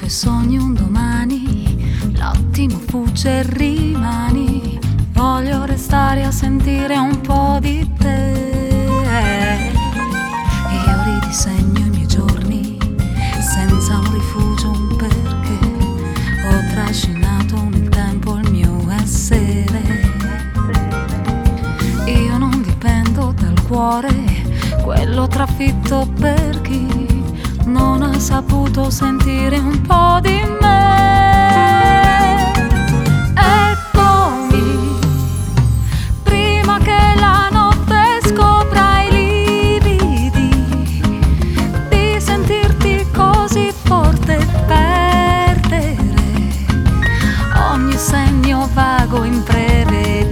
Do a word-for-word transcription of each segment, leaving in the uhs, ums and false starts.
e sogni un domani, l'attimo fugge e rimani. Voglio restare a sentire un po' di te. Io ridisegno i miei giorni senza un rifugio, un perché. Ho trascinato nel tempo il mio essere. Io non dipendo dal cuore, quello trafitto per chi non ha saputo sentire un po' di me. Eccomi, prima che la notte scopra i lividi di sentirti così forte e perdere ogni segno vago imprevedibile.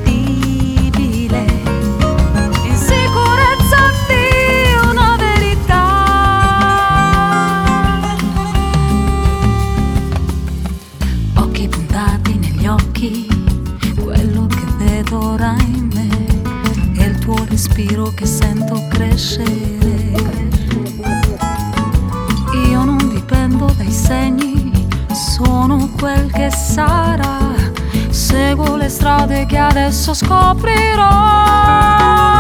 Quello che vedo ora in me è il tuo respiro che sento crescere. Io non dipendo dai segni, sono quel che sarà. Seguo le strade che adesso scoprirò.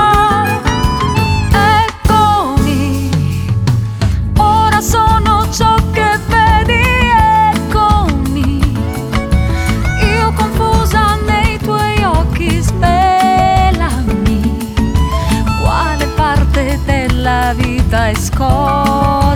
Eccomi, ora sono ciò che vedi. La vita è scoperta.